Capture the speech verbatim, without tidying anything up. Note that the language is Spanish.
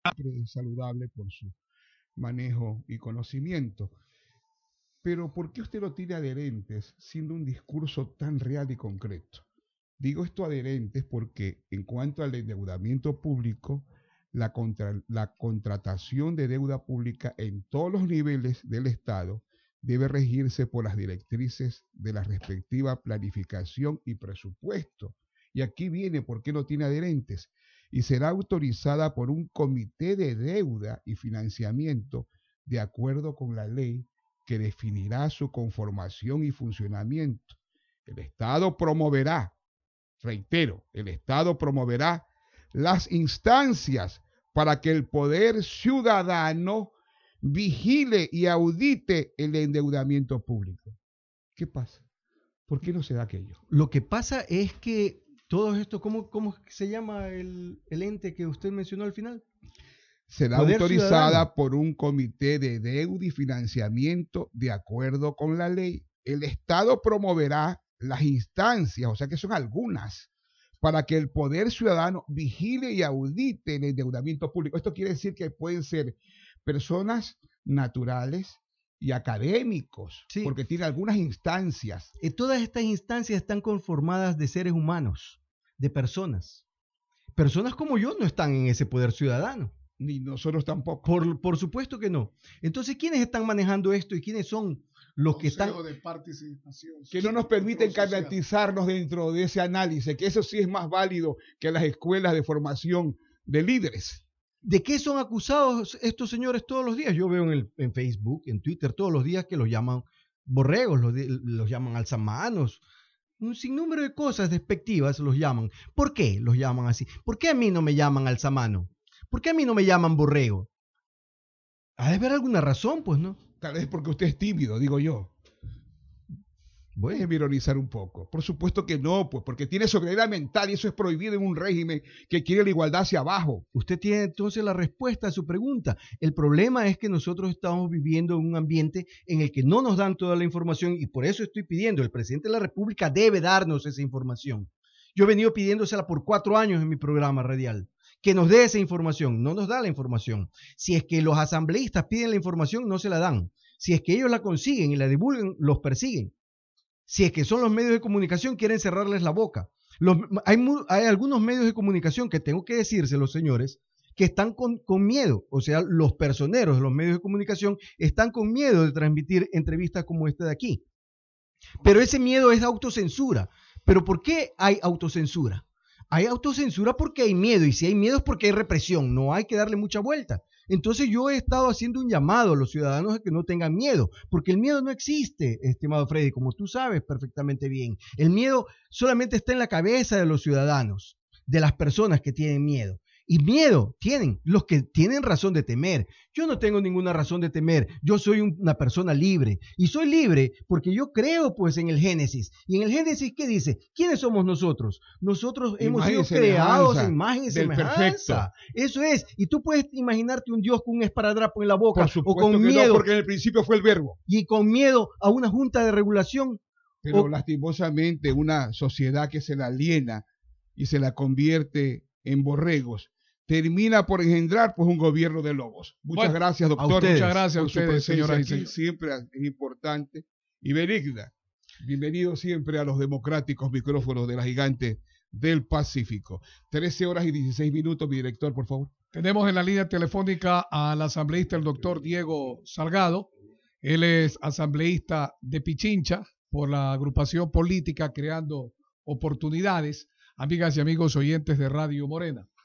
es saludable por su manejo y conocimiento. Pero ¿por qué usted lo tiene adherentes siendo un discurso tan real y concreto? Digo esto adherentes porque en cuanto al endeudamiento público, la, contra, la contratación de deuda pública en todos los niveles del Estado debe regirse por las directrices de la respectiva planificación y presupuesto. Y aquí viene por qué no tiene adherentes. Y será autorizada por un comité de deuda y financiamiento de acuerdo con la ley que definirá su conformación y funcionamiento. El Estado promoverá, reitero, el Estado promoverá las instancias para que el poder ciudadano vigile y audite el endeudamiento público. ¿Qué pasa? ¿Por qué no se da aquello? Lo que pasa es que todo esto, ¿cómo, cómo se llama el, el ente que usted mencionó al final? Será Poder autorizada ciudadano. Por un comité de deuda y financiamiento de acuerdo con la ley. El Estado promoverá las instancias, o sea que son algunas, para que el poder ciudadano vigile y audite el endeudamiento público. Esto quiere decir que pueden ser personas naturales y académicos, sí, porque tiene algunas instancias. Y todas estas instancias están conformadas de seres humanos, de personas. Personas como yo no están en ese poder ciudadano. Ni nosotros tampoco. Por, por supuesto que no. Entonces, ¿quiénes están manejando esto y quiénes son los Consejo que están? De participación. Que no nos permiten caracterizarnos dentro de ese análisis, que eso sí es más válido que las escuelas de formación de líderes. ¿De qué son acusados estos señores todos los días? Yo veo en, el, en Facebook, en Twitter, todos los días que los llaman borregos, los, los llaman alzamanos. Un sinnúmero de cosas despectivas los llaman. ¿Por qué los llaman así? ¿Por qué a mí no me llaman alzamano? ¿Por qué a mí no me llaman borrego? Ha de haber alguna razón, pues, ¿no? Tal vez porque usted es tímido, digo yo. Voy a ironizar un poco. Por supuesto que no, pues, porque tiene soberanía mental y eso es prohibido en un régimen que quiere la igualdad hacia abajo. Usted tiene entonces la respuesta a su pregunta. El problema es que nosotros estamos viviendo en un ambiente en el que no nos dan toda la información y por eso estoy pidiendo, el presidente de la República debe darnos esa información. Yo he venido pidiéndosela por cuatro años en mi programa radial. Que nos dé esa información, no nos da la información. Si es que los asambleístas piden la información, no se la dan. Si es que ellos la consiguen y la divulgan, los persiguen. Si es que son los medios de comunicación, quieren cerrarles la boca. Los, hay, hay algunos medios de comunicación que tengo que decírselos, señores, que están con, con miedo. O sea, los personeros de los medios de comunicación están con miedo de transmitir entrevistas como esta de aquí. Pero ese miedo es autocensura. ¿Pero por qué hay autocensura? Hay autocensura porque hay miedo, y si hay miedo es porque hay represión, no hay que darle mucha vuelta. Entonces yo he estado haciendo un llamado a los ciudadanos a que no tengan miedo, porque el miedo no existe, estimado Freddy, como tú sabes perfectamente bien. El miedo solamente está en la cabeza de los ciudadanos, de las personas que tienen miedo. Y miedo tienen los que tienen razón de temer. Yo no tengo ninguna razón de temer. Yo soy una persona libre. Y soy libre porque yo creo pues en el Génesis. Y en el Génesis, ¿qué dice? ¿Quiénes somos nosotros? Nosotros hemos sido creados en imagen y semejanza. Eso es. Y tú puedes imaginarte un Dios con un esparadrapo en la boca o con miedo. No, porque en el principio fue el verbo. Y con miedo a una junta de regulación. Pero o, lastimosamente una sociedad que se la aliena y se la convierte en borregos termina por engendrar pues un gobierno de lobos. Muchas bueno, gracias, doctor. Ustedes, muchas gracias a ustedes, señoras y señores. Siempre es importante y benigna. Bienvenido siempre a los democráticos micrófonos de la gigante del Pacífico. trece horas y dieciséis minutos, mi director, por favor. Tenemos en la línea telefónica al asambleísta, el doctor Diego Salgado. Él es asambleísta de Pichincha por la agrupación política Creando Oportunidades. Amigas y amigos oyentes de Radio Morena.